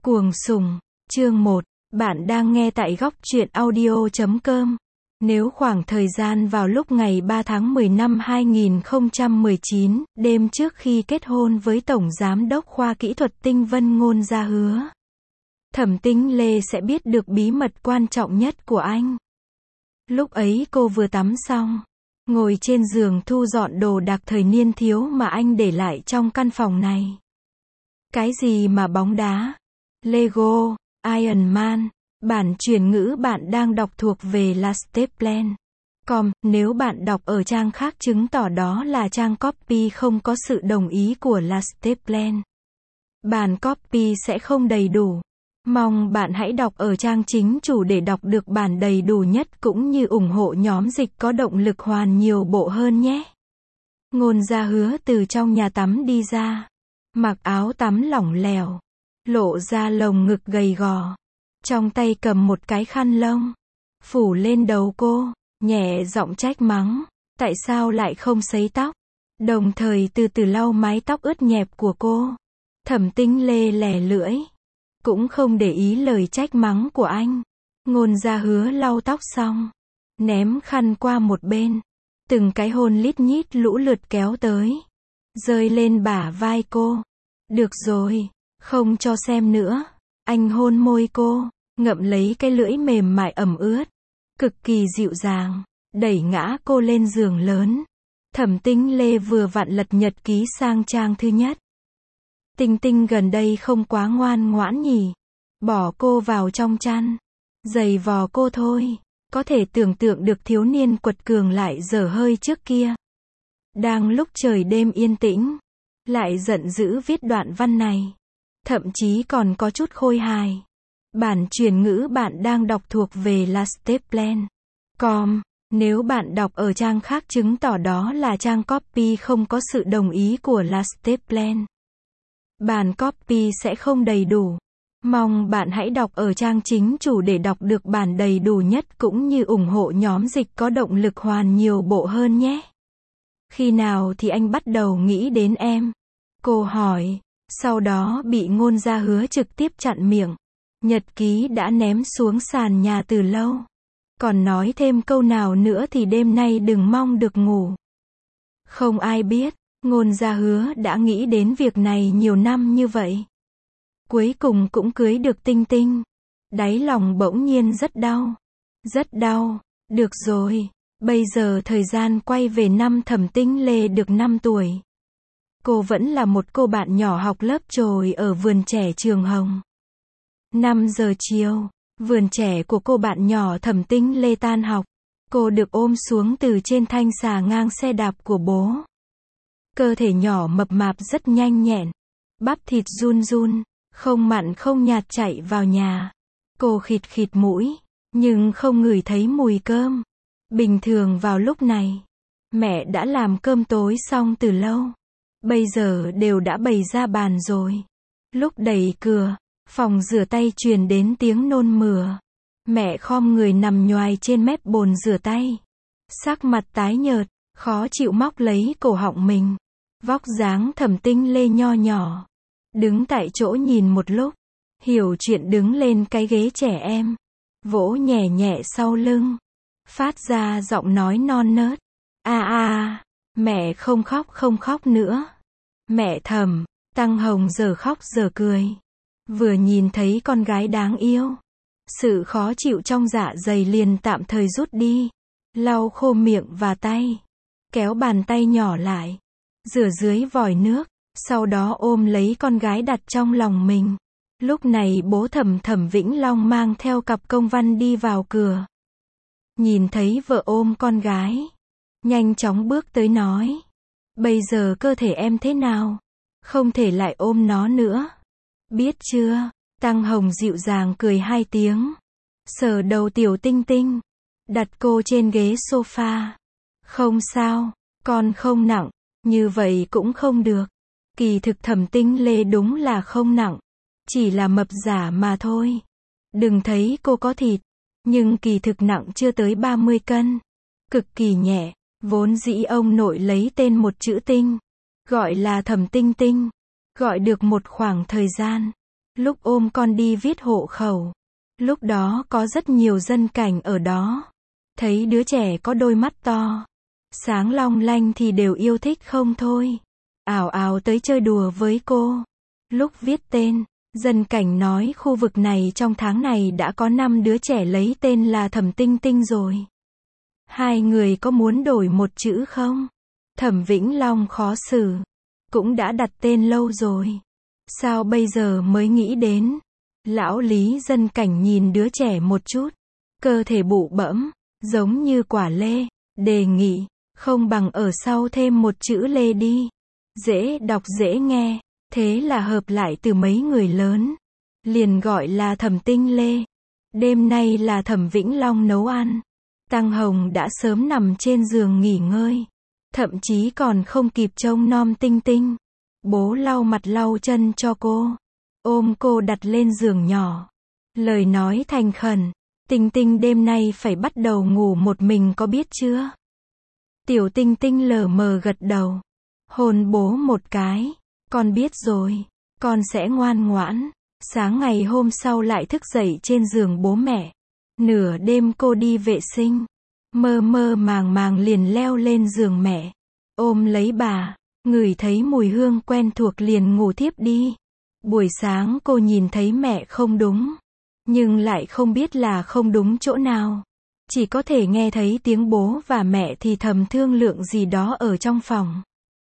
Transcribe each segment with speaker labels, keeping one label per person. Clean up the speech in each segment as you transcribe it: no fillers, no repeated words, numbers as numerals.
Speaker 1: Cuồng sùng, chương 1, bạn đang nghe tại góc truyện audio.com. Nếu khoảng thời gian vào lúc ngày 3 tháng 10 năm 2019, đêm trước khi kết hôn với Tổng Giám đốc khoa kỹ thuật Tinh Vân Ngôn Gia hứa, Thẩm Tinh Lê sẽ biết được bí mật quan trọng nhất của anh. Lúc ấy cô vừa tắm xong, ngồi trên giường thu dọn đồ đạc thời niên thiếu mà anh để lại trong căn phòng này. Cái gì mà bóng đá, Lego, Iron Man, bản chuyển ngữ bạn đang đọc thuộc về là Staples.com, nếu bạn đọc ở trang khác chứng tỏ đó là trang copy không có sự đồng ý của là Staples. Bản copy sẽ không đầy đủ. Mong bạn hãy đọc ở trang chính chủ để đọc được bản đầy đủ nhất cũng như ủng hộ nhóm dịch có động lực hoàn nhiều bộ hơn nhé. Ngôn Gia hứa từ trong nhà tắm đi ra, mặc áo tắm lỏng lẻo, lộ ra lồng ngực gầy gò, trong tay cầm một cái khăn lông, phủ lên đầu cô, nhẹ giọng trách mắng, tại sao lại không sấy tóc, đồng thời từ từ lau mái tóc ướt nhẹp của cô. Thẩm Tinh Lê lẻ lưỡi, cũng không để ý lời trách mắng của anh. Ngôn Gia hứa lau tóc xong, ném khăn qua một bên, từng cái hôn lít nhít lũ lượt kéo tới, rơi lên bả vai cô. Được rồi, không cho xem nữa. Anh hôn môi cô, ngậm lấy cái lưỡi mềm mại ẩm ướt, cực kỳ dịu dàng, đẩy ngã cô lên giường lớn. Thẩm Tinh Lê vừa vặn lật nhật ký sang trang thứ nhất. Tinh Tinh gần đây không quá ngoan ngoãn nhỉ. Bỏ cô vào trong chăn, giày vò cô thôi. Có thể tưởng tượng được thiếu niên quật cường lại dở hơi trước kia. Đang lúc trời đêm yên tĩnh, lại giận dữ viết đoạn văn này. Thậm chí còn có chút khôi hài. Bản chuyển ngữ bạn đang đọc thuộc về là Staples.com. Nếu bạn đọc ở trang khác chứng tỏ đó là trang copy không có sự đồng ý của là Staples. Bản copy sẽ không đầy đủ. Mong bạn hãy đọc ở trang chính chủ để đọc được bản đầy đủ nhất cũng như ủng hộ nhóm dịch có động lực hoàn nhiều bộ hơn nhé. Khi nào thì anh bắt đầu nghĩ đến em? Cô hỏi, sau đó bị Ngôn Gia hứa trực tiếp chặn miệng. Nhật ký đã ném xuống sàn nhà từ lâu. Còn nói thêm câu nào nữa thì đêm nay đừng mong được ngủ. Không ai biết, Ngôn Gia hứa đã nghĩ đến việc này nhiều năm như vậy. Cuối cùng cũng cưới được Tinh Tinh. Đáy lòng bỗng nhiên rất đau. Rất đau. Được rồi, bây giờ thời gian quay về năm Thẩm Tinh Lê được 5 tuổi. Cô vẫn là một cô bạn nhỏ học lớp chồi ở vườn trẻ trường Hồng. 5 giờ chiều, vườn trẻ của cô bạn nhỏ Thẩm Tinh Lê tan học. Cô được ôm xuống từ trên thanh xà ngang xe đạp của bố. Cơ thể nhỏ mập mạp rất nhanh nhẹn. Bắp thịt run run, không mặn không nhạt chạy vào nhà. Cô khịt khịt mũi, nhưng không ngửi thấy mùi cơm. Bình thường vào lúc này, mẹ đã làm cơm tối xong từ lâu. Bây giờ đều đã bày ra bàn rồi. Lúc đẩy cửa, phòng rửa tay truyền đến tiếng nôn mửa. Mẹ khom người nằm nhoài trên mép bồn rửa tay. Sắc mặt tái nhợt, khó chịu móc lấy cổ họng mình. Vóc dáng Thẩm Tinh Lê nho nhỏ. Đứng tại chỗ nhìn một lúc. Hiểu chuyện đứng lên cái ghế trẻ em. Vỗ nhẹ nhẹ sau lưng. Phát ra giọng nói non nớt. Mẹ không khóc nữa. Mẹ Thẩm. Tăng Hồng giờ khóc giờ cười. Vừa nhìn thấy con gái đáng yêu. Sự khó chịu trong dạ dày liền tạm thời rút đi. Lau khô miệng và tay. Kéo bàn tay nhỏ lại. Rửa dưới vòi nước. Sau đó ôm lấy con gái đặt trong lòng mình. Lúc này bố Thẩm Vĩnh Long mang theo cặp công văn đi vào cửa. Nhìn thấy vợ ôm con gái. Nhanh chóng bước tới nói. Bây giờ cơ thể em thế nào? Không thể lại ôm nó nữa. Biết chưa? Tăng Hồng dịu dàng cười 2 tiếng. Sờ đầu tiểu Tinh Tinh. Đặt cô trên ghế sofa. Không sao, con không nặng. Như vậy cũng không được. Kỳ thực Thẩm Tinh Lê đúng là không nặng. Chỉ là mập giả mà thôi. Đừng thấy cô có thịt. Nhưng kỳ thực nặng chưa tới 30 cân. Cực kỳ nhẹ. Vốn dĩ ông nội lấy tên một chữ Tinh. Gọi là Thẩm Tinh Tinh. Gọi được một khoảng thời gian. Lúc ôm con đi viết hộ khẩu, lúc đó có rất nhiều dân cảnh ở đó. Thấy đứa trẻ có đôi mắt to, sáng long lanh thì đều yêu thích không thôi. Ào ào tới chơi đùa với cô. Lúc viết tên, dân cảnh nói khu vực này trong tháng này đã có 5 đứa trẻ lấy tên là Thẩm Tinh Tinh rồi. Hai người có muốn đổi một chữ không? Thẩm Vĩnh Long khó xử. Cũng đã đặt tên lâu rồi. Sao bây giờ mới nghĩ đến? Lão Lý dân cảnh nhìn đứa trẻ một chút. Cơ thể bụ bẫm, giống như quả lê. Đề nghị, không bằng ở sau thêm một chữ lê đi. Dễ đọc dễ nghe. Thế là hợp lại từ mấy người lớn. Liền gọi là Thẩm Tinh Lê. Đêm nay là Thẩm Vĩnh Long nấu ăn. Tăng Hồng đã sớm nằm trên giường nghỉ ngơi. Thậm chí còn không kịp trông nom Tinh Tinh. Bố lau mặt lau chân cho cô. Ôm cô đặt lên giường nhỏ. Lời nói thành khẩn. Tinh Tinh đêm nay phải bắt đầu ngủ một mình có biết chưa? Tiểu Tinh Tinh lờ mờ gật đầu. Hôn bố một cái. Con biết rồi. Con sẽ ngoan ngoãn. Sáng ngày hôm sau lại thức dậy trên giường bố mẹ. Nửa đêm cô đi vệ sinh. Mơ mơ màng màng liền leo lên giường mẹ. Ôm lấy bà. Ngửi thấy mùi hương quen thuộc liền ngủ thiếp đi. Buổi sáng cô nhìn thấy mẹ không đúng. Nhưng lại không biết là không đúng chỗ nào. Chỉ có thể nghe thấy tiếng bố và mẹ thì thầm thương lượng gì đó ở trong phòng.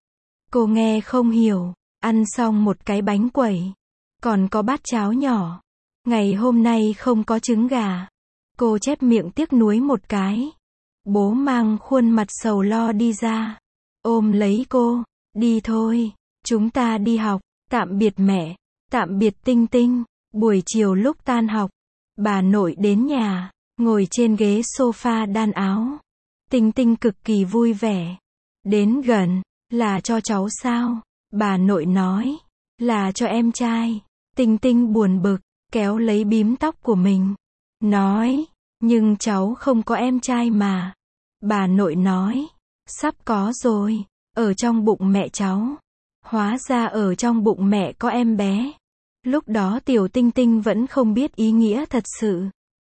Speaker 1: Cô nghe không hiểu. Ăn xong một cái bánh quẩy. Còn có bát cháo nhỏ. Ngày hôm nay không có trứng gà. Cô chép miệng tiếc nuối một cái. Bố mang khuôn mặt sầu lo đi ra. Ôm lấy cô. Đi thôi. Chúng ta đi học. Tạm biệt mẹ. Tạm biệt Tinh Tinh. Buổi chiều lúc tan học. Bà nội đến nhà. Ngồi trên ghế sofa đan áo. Tinh Tinh cực kỳ vui vẻ. Đến gần. Là cho cháu sao? Bà nội nói. Là cho em trai. Tinh Tinh buồn bực. Kéo lấy bím tóc của mình. Nói. Nhưng cháu không có em trai mà. Bà nội nói. Sắp có rồi. Ở trong bụng mẹ cháu. Hóa ra ở trong bụng mẹ có em bé. Lúc đó tiểu Tinh Tinh vẫn không biết ý nghĩa thật sự.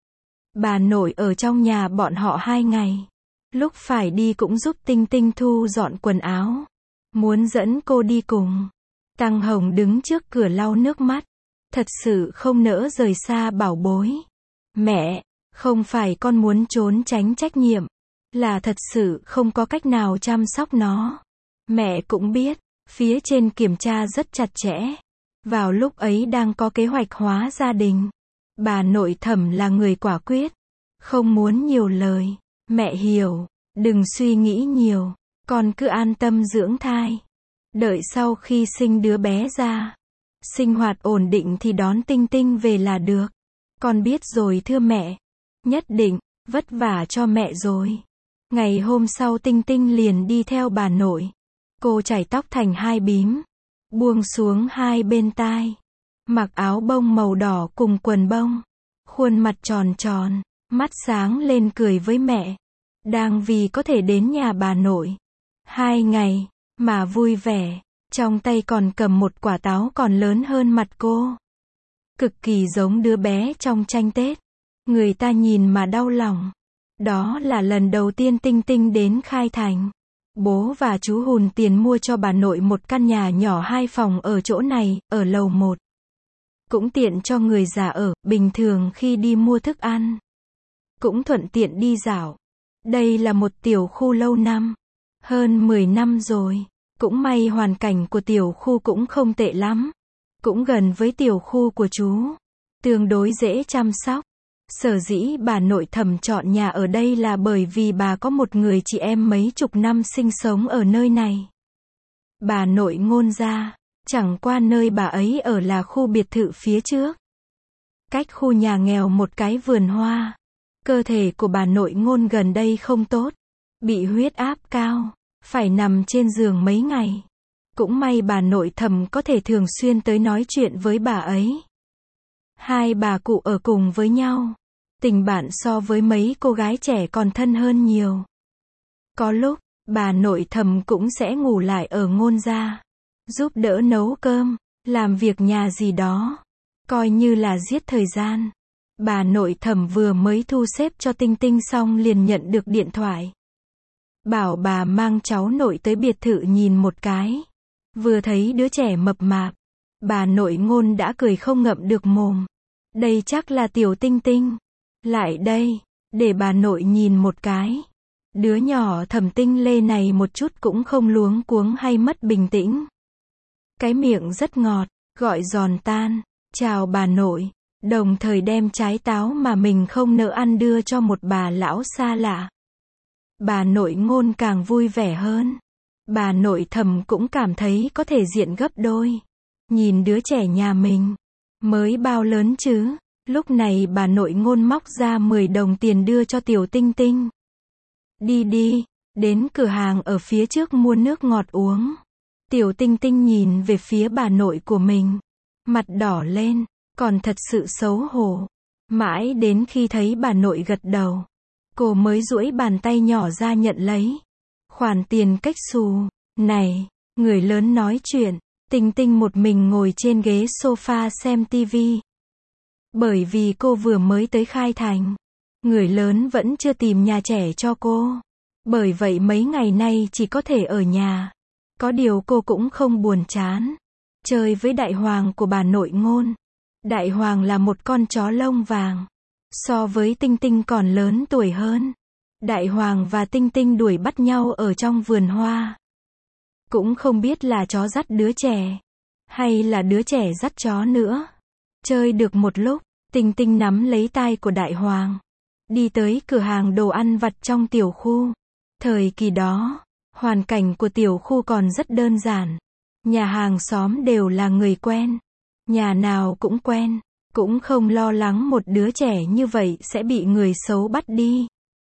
Speaker 1: Bà nội ở trong nhà bọn họ 2 ngày. Lúc phải đi cũng giúp Tinh Tinh thu dọn quần áo. Muốn dẫn cô đi cùng. Tăng Hồng đứng trước cửa lau nước mắt. Thật sự không nỡ rời xa bảo bối. Mẹ, không phải con muốn trốn tránh trách nhiệm. Là thật sự không có cách nào chăm sóc nó. Mẹ cũng biết, phía trên kiểm tra rất chặt chẽ. Vào lúc ấy đang có kế hoạch hóa gia đình. Bà nội Thẩm là người quả quyết. Không muốn nhiều lời. Mẹ hiểu, đừng suy nghĩ nhiều. Con cứ an tâm dưỡng thai. Đợi sau khi sinh đứa bé ra. Sinh hoạt ổn định thì đón Tinh Tinh về là được. Con biết rồi thưa mẹ. Nhất định, vất vả cho mẹ rồi. Ngày hôm sau Tinh Tinh liền đi theo bà nội. Cô chải tóc thành 2 bím. Buông xuống 2 bên tai. Mặc áo bông màu đỏ cùng quần bông. Khuôn mặt tròn tròn. Mắt sáng lên cười với mẹ. Đang vì có thể đến nhà bà nội. 2 ngày, mà vui vẻ. Trong tay còn cầm một quả táo còn lớn hơn mặt cô. Cực kỳ giống đứa bé trong tranh Tết. Người ta nhìn mà đau lòng. Đó là lần đầu tiên Tinh Tinh đến Khai Thành. Bố và chú hùn tiền mua cho bà nội một căn nhà nhỏ 2 phòng ở chỗ này, ở lầu 1. Cũng tiện cho người già ở, bình thường khi đi mua thức ăn. Cũng thuận tiện đi dạo. Đây là một tiểu khu lâu năm. Hơn 10 năm rồi. Cũng may hoàn cảnh của tiểu khu cũng không tệ lắm. Cũng gần với tiểu khu của chú. Tương đối dễ chăm sóc. Sở dĩ bà nội Thẩm chọn nhà ở đây là bởi vì bà có một người chị em mấy chục năm sinh sống ở nơi này. Bà nội Ngôn gia. Chẳng qua nơi bà ấy ở là khu biệt thự phía trước. Cách khu nhà nghèo một cái vườn hoa. Cơ thể của bà nội Ngôn gần đây không tốt. Bị huyết áp cao. Phải nằm trên giường mấy ngày. Cũng may bà nội Thẩm có thể thường xuyên tới nói chuyện với bà ấy. 2 bà cụ ở cùng với nhau. Tình bạn so với mấy cô gái trẻ còn thân hơn nhiều. Có lúc, bà nội Thẩm cũng sẽ ngủ lại ở Ngôn gia. Giúp đỡ nấu cơm, làm việc nhà gì đó. coi như là giết thời gian. Bà nội Thẩm vừa mới thu xếp cho Tinh Tinh xong liền nhận được điện thoại. Bảo bà mang cháu nội tới biệt thự nhìn một cái. Vừa thấy đứa trẻ mập mạp, bà nội Ngôn đã cười không ngậm được mồm. Đây chắc là tiểu Tinh Tinh. Lại đây, để bà nội nhìn một cái. Đứa nhỏ Thẩm Tinh Lê này một chút cũng không luống cuống hay mất bình tĩnh. Cái miệng rất ngọt, gọi giòn tan, chào bà nội, đồng thời đem trái táo mà mình không nỡ ăn đưa cho một bà lão xa lạ. Bà nội Ngôn càng vui vẻ hơn. Bà nội Thẩm cũng cảm thấy có thể diện gấp đôi. Nhìn đứa trẻ nhà mình, mới bao lớn chứ. Lúc này bà nội Ngôn móc ra 10 đồng tiền đưa cho tiểu Tinh Tinh. Đi đi, đến cửa hàng ở phía trước mua nước ngọt uống. Tiểu Tinh Tinh nhìn về phía bà nội của mình. Mặt đỏ lên, còn thật sự xấu hổ. Mãi đến khi thấy bà nội gật đầu, cô mới duỗi bàn tay nhỏ ra nhận lấy. Khoản tiền cách xù. Này, người lớn nói chuyện. Tinh Tinh một mình ngồi trên ghế sofa xem tivi. Bởi vì cô vừa mới tới Khai Thành. Người lớn vẫn chưa tìm nhà trẻ cho cô. Bởi vậy mấy ngày nay chỉ có thể ở nhà. Có điều cô cũng không buồn chán. Chơi với Đại Hoàng của bà nội Ngôn. Đại Hoàng là một con chó lông vàng. So với Tinh Tinh còn lớn tuổi hơn. Đại Hoàng và Tinh Tinh đuổi bắt nhau ở trong vườn hoa. Cũng không biết là chó dắt đứa trẻ, hay là đứa trẻ dắt chó nữa. Chơi được một lúc, Tinh Tinh nắm lấy tay của Đại Hoàng. Đi tới cửa hàng đồ ăn vặt trong tiểu khu. Thời kỳ đó, hoàn cảnh của tiểu khu còn rất đơn giản. Nhà hàng xóm đều là người quen. Nhà nào cũng quen. Cũng không lo lắng một đứa trẻ như vậy sẽ bị người xấu bắt đi.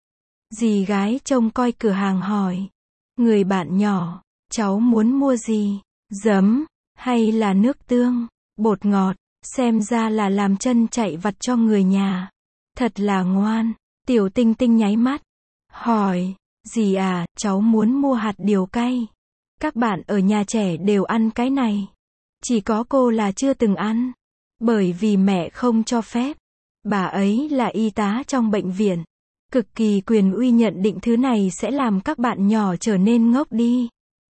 Speaker 1: Dì gái trông coi cửa hàng hỏi. Người bạn nhỏ, cháu muốn mua gì? Giấm, hay là nước tương, bột ngọt, xem ra là làm chân chạy vặt cho người nhà. Thật là ngoan. Tiểu Tinh Tinh nháy mắt. Hỏi, dì à, cháu muốn mua hạt điều cay. Các bạn ở nhà trẻ đều ăn cái này. Chỉ có cô là chưa từng ăn. Bởi vì mẹ không cho phép. Bà ấy là y tá trong bệnh viện. Cực kỳ quyền uy nhận định thứ này sẽ làm các bạn nhỏ trở nên ngốc đi.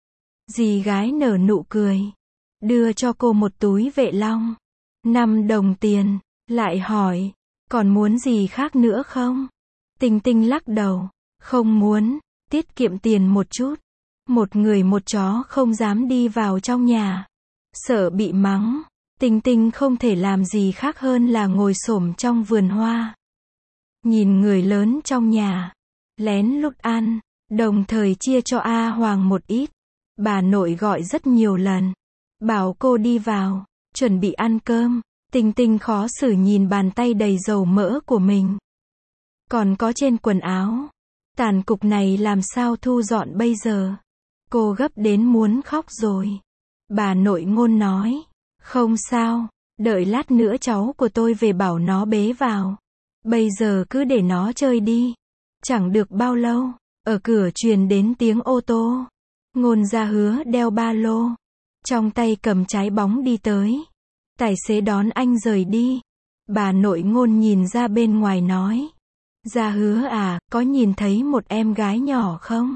Speaker 1: Dì gái nở nụ cười. Đưa cho cô một túi Vệ Long. 5 đồng tiền. Lại hỏi, còn muốn gì khác nữa không? Tinh Tinh lắc đầu. Không muốn, tiết kiệm tiền một chút. Một người một chó không dám đi vào trong nhà. Sợ bị mắng. Tinh Tinh không thể làm gì khác hơn là ngồi xổm trong vườn hoa. Nhìn người lớn trong nhà. Lén lút ăn. Đồng thời chia cho A Hoàng một ít. Bà nội gọi rất nhiều lần. Bảo cô đi vào. Chuẩn bị ăn cơm. Tinh Tinh khó xử nhìn bàn tay đầy dầu mỡ của mình. Còn có trên quần áo. Tàn cục này làm sao thu dọn bây giờ? Cô gấp đến muốn khóc rồi. Bà nội Ngôn nói. Không sao, đợi lát nữa cháu của tôi về bảo nó bế vào. Bây giờ cứ để nó chơi đi. Chẳng được bao lâu, ở cửa truyền đến tiếng ô tô. Ngôn Gia Hứa đeo ba lô. Trong tay cầm trái bóng đi tới. Tài xế đón anh rời đi. Bà nội Ngôn nhìn ra bên ngoài nói. Gia Hứa à, có nhìn thấy một em gái nhỏ không?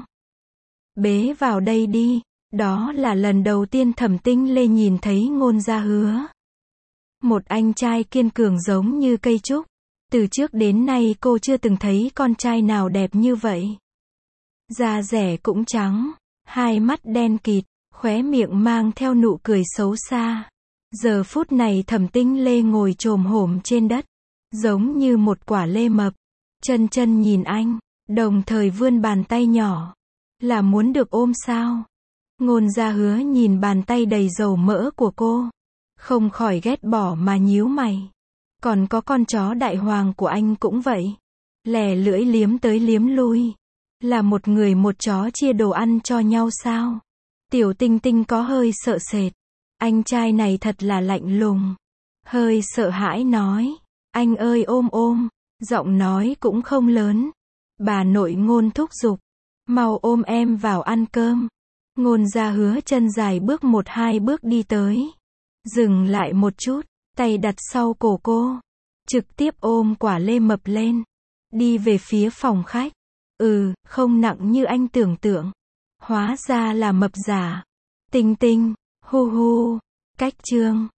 Speaker 1: Bế vào đây đi. Đó là lần đầu tiên Thẩm Tinh Lê nhìn thấy Ngôn Gia Hứa. Một anh trai kiên cường giống như cây trúc. Từ trước đến nay cô chưa từng thấy con trai nào đẹp như vậy. Da dẻ cũng trắng, hai mắt đen kịt, khóe miệng mang theo nụ cười xấu xa. Giờ phút này Thẩm Tinh Lê ngồi chồm hổm trên đất, giống như một quả lê mập. Chân chân nhìn anh, đồng thời vươn bàn tay nhỏ. Là muốn được ôm sao? Ngôn Gia Hứa nhìn bàn tay đầy dầu mỡ của cô. Không khỏi ghét bỏ mà nhíu mày. Còn có con chó Đại Hoàng của anh cũng vậy. Lè lưỡi liếm tới liếm lui. Là một người một chó chia đồ ăn cho nhau sao? Tiểu Tinh Tinh có hơi sợ sệt. Anh trai này thật là lạnh lùng. Hơi sợ hãi nói. Anh ơi ôm ôm. Giọng nói cũng không lớn. Bà nội Ngôn thúc giục. Mau ôm em vào ăn cơm. Ngôn Gia Hứa chân dài bước 1-2 bước đi tới. Dừng lại một chút. tay đặt sau cổ cô, trực tiếp ôm quả lê mập lên, đi về phía phòng khách. Không nặng như anh tưởng tượng. Hóa ra là mập giả. Tinh Tinh, hu hu, cách chương.